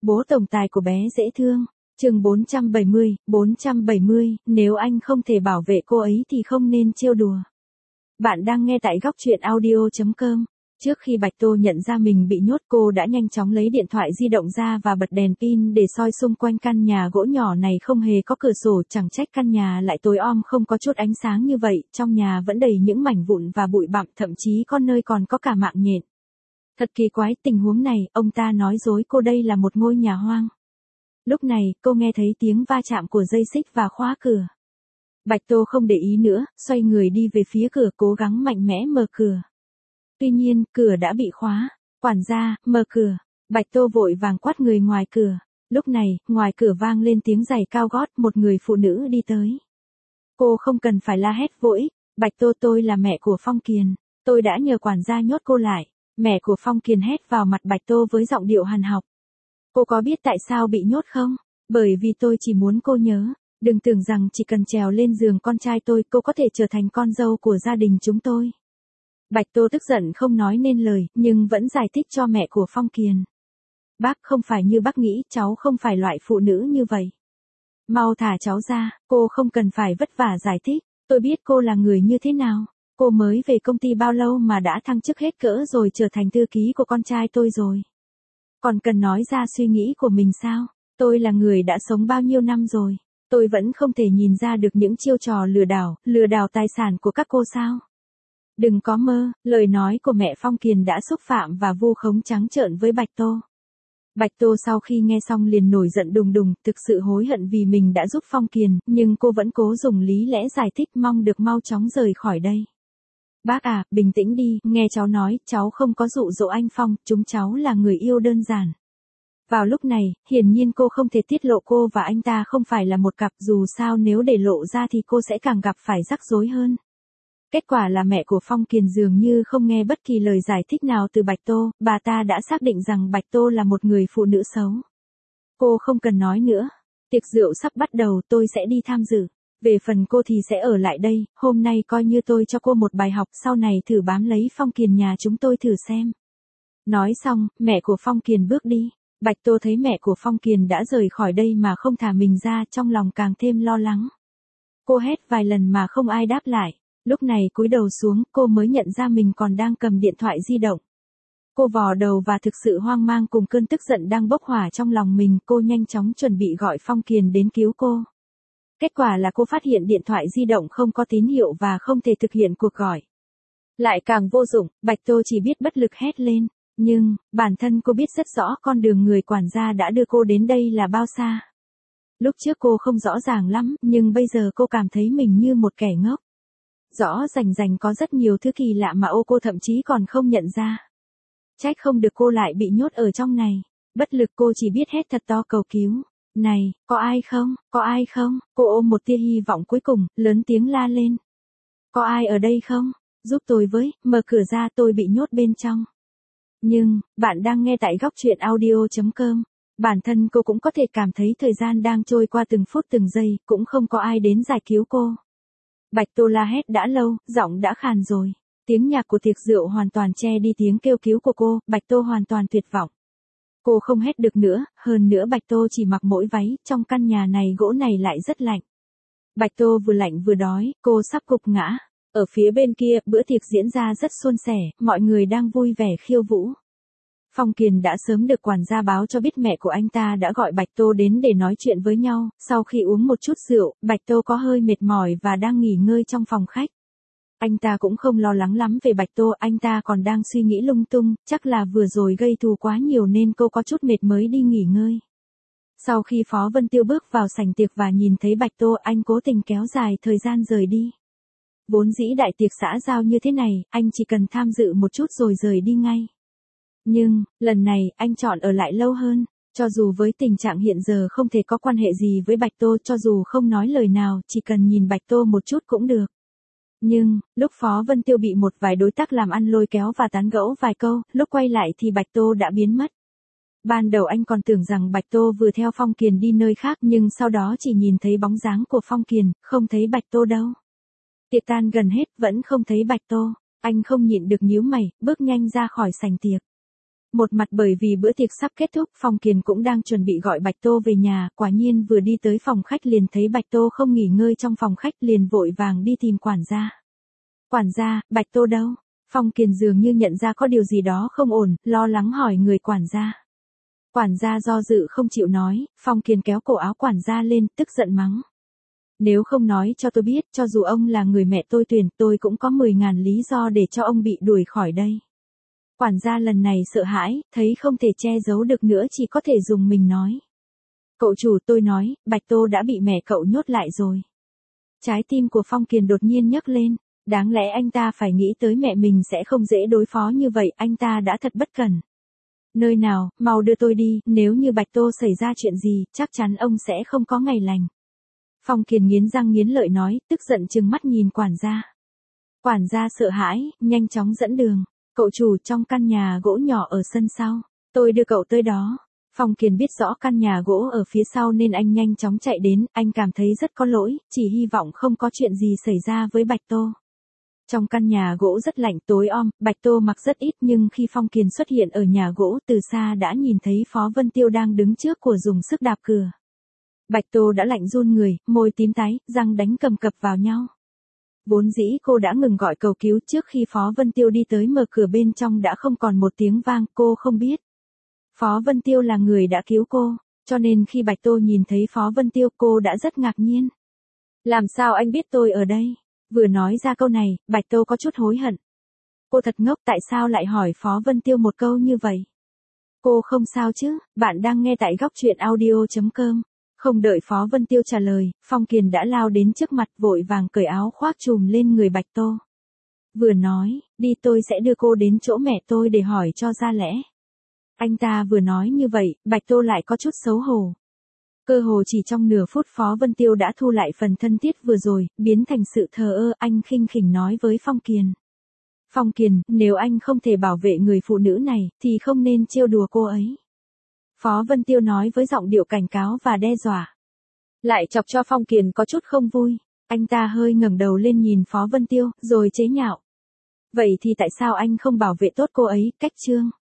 Bố tổng tài của bé dễ thương. Chương 470, nếu anh không thể bảo vệ cô ấy thì không nên trêu đùa. Bạn đang nghe tại góc truyện audio.com. Trước khi Bạch Tô nhận ra mình bị nhốt, cô đã nhanh chóng lấy điện thoại di động ra và bật đèn pin để soi xung quanh căn nhà gỗ nhỏ này. Không hề có cửa sổ, chẳng trách căn nhà lại tối om không có chút ánh sáng như vậy. Trong nhà vẫn đầy những mảnh vụn và bụi bặm, thậm chí có nơi còn có cả mạng nhện. Thật kỳ quái, tình huống này, ông ta nói dối cô đây là một ngôi nhà hoang. Lúc này, cô nghe thấy tiếng va chạm của dây xích và khóa cửa. Bạch Tô không để ý nữa, xoay người đi về phía cửa, cố gắng mạnh mẽ mở cửa. Tuy nhiên, cửa đã bị khóa. Quản gia, mở cửa. Bạch Tô vội vàng quát người ngoài cửa. Lúc này, ngoài cửa vang lên tiếng giày cao gót, một người phụ nữ đi tới. Cô không cần phải la hét vội. Bạch Tô, tôi là mẹ của Phong Kiền. Tôi đã nhờ quản gia nhốt cô lại. Mẹ của Phong Kiền hét vào mặt Bạch Tô với giọng điệu hằn học. Cô có biết tại sao bị nhốt không? Bởi vì tôi chỉ muốn cô nhớ. Đừng tưởng rằng chỉ cần trèo lên giường con trai tôi, cô có thể trở thành con dâu của gia đình chúng tôi. Bạch Tô tức giận không nói nên lời, nhưng vẫn giải thích cho mẹ của Phong Kiền. Bác không phải như bác nghĩ, cháu không phải loại phụ nữ như vậy. Mau thả cháu ra, cô không cần phải vất vả giải thích. Tôi biết cô là người như thế nào. Cô mới về công ty bao lâu mà đã thăng chức hết cỡ rồi, trở thành thư ký của con trai tôi rồi. Còn cần nói ra suy nghĩ của mình sao? Tôi là người đã sống bao nhiêu năm rồi. Tôi vẫn không thể nhìn ra được những chiêu trò lừa đảo tài sản của các cô sao? Đừng có mơ, lời nói của mẹ Phong Kiền đã xúc phạm và vu khống trắng trợn với Bạch Tô. Bạch Tô sau khi nghe xong liền nổi giận đùng đùng, thực sự hối hận vì mình đã giúp Phong Kiền, nhưng cô vẫn cố dùng lý lẽ giải thích, mong được mau chóng rời khỏi đây. Bác à, bình tĩnh đi, nghe cháu nói, cháu không có dụ dỗ anh Phong, chúng cháu là người yêu đơn giản. Vào lúc này, hiển nhiên cô không thể tiết lộ cô và anh ta không phải là một cặp, dù sao nếu để lộ ra thì cô sẽ càng gặp phải rắc rối hơn. Kết quả là mẹ của Phong Kiền dường như không nghe bất kỳ lời giải thích nào từ Bạch Tô, bà ta đã xác định rằng Bạch Tô là một người phụ nữ xấu. Cô không cần nói nữa, tiệc rượu sắp bắt đầu, tôi sẽ đi tham dự. Về phần cô thì sẽ ở lại đây, hôm nay coi như tôi cho cô một bài học, sau này thử bám lấy Phong Kiền nhà chúng tôi thử xem. Nói xong, mẹ của Phong Kiền bước đi. Bạch Tô thấy mẹ của Phong Kiền đã rời khỏi đây mà không thả mình ra, trong lòng càng thêm lo lắng. Cô hét vài lần mà không ai đáp lại. Lúc này cúi đầu xuống, cô mới nhận ra mình còn đang cầm điện thoại di động. Cô vò đầu và thực sự hoang mang cùng cơn tức giận đang bốc hỏa trong lòng mình, cô nhanh chóng chuẩn bị gọi Phong Kiền đến cứu cô. Kết quả là cô phát hiện điện thoại di động không có tín hiệu và không thể thực hiện cuộc gọi. Lại càng vô dụng, Bạch Tô chỉ biết bất lực hét lên. Nhưng, bản thân cô biết rất rõ con đường người quản gia đã đưa cô đến đây là bao xa. Lúc trước cô không rõ ràng lắm, nhưng bây giờ cô cảm thấy mình như một kẻ ngốc. Rõ rành có rất nhiều thứ kỳ lạ mà cô thậm chí còn không nhận ra. Trách không được cô lại bị nhốt ở trong này. Bất lực cô chỉ biết hét thật to cầu cứu. Này, có ai không, có ai không? Cô ôm một tia hy vọng cuối cùng, lớn tiếng la lên. Có ai ở đây không? Giúp tôi với, mở cửa ra, tôi bị nhốt bên trong. Nhưng, bạn đang nghe tại góc truyện audio.com. Bản thân cô cũng có thể cảm thấy thời gian đang trôi qua từng phút từng giây, cũng không có ai đến giải cứu cô. Bạch Tô la hét đã lâu, giọng đã khàn rồi. Tiếng nhạc của tiệc rượu hoàn toàn che đi tiếng kêu cứu của cô, Bạch Tô hoàn toàn tuyệt vọng. Cô không hét được nữa, hơn nữa Bạch Tô chỉ mặc mỗi váy, trong căn nhà này gỗ này lại rất lạnh. Bạch Tô vừa lạnh vừa đói, cô sắp gục ngã. Ở phía bên kia, bữa tiệc diễn ra rất suôn sẻ, mọi người đang vui vẻ khiêu vũ. Phong Kiền đã sớm được quản gia báo cho biết mẹ của anh ta đã gọi Bạch Tô đến để nói chuyện với nhau, sau khi uống một chút rượu, Bạch Tô có hơi mệt mỏi và đang nghỉ ngơi trong phòng khách. Anh ta cũng không lo lắng lắm về Bạch Tô, anh ta còn đang suy nghĩ lung tung, chắc là vừa rồi gây thù quá nhiều nên cô có chút mệt mới đi nghỉ ngơi. Sau khi Phó Vân Tiêu bước vào sảnh tiệc và nhìn thấy Bạch Tô, anh cố tình kéo dài thời gian rời đi. Vốn dĩ đại tiệc xã giao như thế này, anh chỉ cần tham dự một chút rồi rời đi ngay. Nhưng, lần này, anh chọn ở lại lâu hơn. Cho dù với tình trạng hiện giờ không thể có quan hệ gì với Bạch Tô, cho dù không nói lời nào, chỉ cần nhìn Bạch Tô một chút cũng được. Nhưng, lúc Phó Vân Tiêu bị một vài đối tác làm ăn lôi kéo và tán gẫu vài câu, lúc quay lại thì Bạch Tô đã biến mất. Ban đầu anh còn tưởng rằng Bạch Tô vừa theo Phong Kiền đi nơi khác, nhưng sau đó chỉ nhìn thấy bóng dáng của Phong Kiền, không thấy Bạch Tô đâu. Tiệc tan gần hết, vẫn không thấy Bạch Tô. Anh không nhịn được nhíu mày, bước nhanh ra khỏi sảnh tiệc. Một mặt bởi vì bữa tiệc sắp kết thúc, Phong Kiền cũng đang chuẩn bị gọi Bạch Tô về nhà, quả nhiên vừa đi tới phòng khách liền thấy Bạch Tô không nghỉ ngơi trong phòng khách liền vội vàng đi tìm quản gia. Quản gia, Bạch Tô đâu? Phong Kiền dường như nhận ra có điều gì đó không ổn, lo lắng hỏi người quản gia. Quản gia do dự không chịu nói, Phong Kiền kéo cổ áo quản gia lên, tức giận mắng. Nếu không nói cho tôi biết, cho dù ông là người mẹ tôi tuyển, tôi cũng có 10.000 lý do để cho ông bị đuổi khỏi đây. Quản gia lần này sợ hãi, thấy không thể che giấu được nữa chỉ có thể dùng mình nói. Cậu chủ, tôi nói, Bạch Tô đã bị mẹ cậu nhốt lại rồi. Trái tim của Phong Kiền đột nhiên nhấc lên, đáng lẽ anh ta phải nghĩ tới mẹ mình sẽ không dễ đối phó như vậy, anh ta đã thật bất cẩn. Nơi nào, mau đưa tôi đi, nếu như Bạch Tô xảy ra chuyện gì, chắc chắn ông sẽ không có ngày lành. Phong Kiền nghiến răng nghiến lợi nói, tức giận trừng mắt nhìn quản gia. Quản gia sợ hãi, nhanh chóng dẫn đường. Cậu chủ, trong căn nhà gỗ nhỏ ở sân sau, tôi đưa cậu tới đó. Phong Kiền biết rõ căn nhà gỗ ở phía sau nên anh nhanh chóng chạy đến, anh cảm thấy rất có lỗi, chỉ hy vọng không có chuyện gì xảy ra với Bạch Tô. Trong căn nhà gỗ rất lạnh tối om, Bạch Tô mặc rất ít nhưng khi Phong Kiền xuất hiện ở nhà gỗ từ xa đã nhìn thấy Phó Vân Tiêu đang đứng trước của dùng sức đạp cửa. Bạch Tô đã lạnh run người, môi tím tái, răng đánh cầm cập vào nhau. Vốn dĩ cô đã ngừng gọi cầu cứu trước khi Phó Vân Tiêu đi tới mở cửa bên trong đã không còn một tiếng vang, cô không biết. Phó Vân Tiêu là người đã cứu cô, cho nên khi Bạch Tô nhìn thấy Phó Vân Tiêu cô đã rất ngạc nhiên. Làm sao anh biết tôi ở đây? Vừa nói ra câu này, Bạch Tô có chút hối hận. Cô thật ngốc, tại sao lại hỏi Phó Vân Tiêu một câu như vậy? Cô không sao chứ, bạn đang nghe tại góc truyện audio.com. Không đợi Phó Vân Tiêu trả lời, Phong Kiền đã lao đến trước mặt vội vàng cởi áo khoác trùm lên người Bạch Tô. Vừa nói, đi tôi sẽ đưa cô đến chỗ mẹ tôi để hỏi cho ra lẽ. Anh ta vừa nói như vậy, Bạch Tô lại có chút xấu hổ. Cơ hồ chỉ trong nửa phút Phó Vân Tiêu đã thu lại phần thân thiết vừa rồi, biến thành sự thờ ơ, anh khinh khỉnh nói với Phong Kiền. Phong Kiền, nếu anh không thể bảo vệ người phụ nữ này, thì không nên trêu đùa cô ấy. Phó Vân Tiêu nói với giọng điệu cảnh cáo và đe dọa. Lại chọc cho Phong Kiền có chút không vui. Anh ta hơi ngẩng đầu lên nhìn Phó Vân Tiêu, rồi chế nhạo. Vậy thì tại sao anh không bảo vệ tốt cô ấy, cách trương?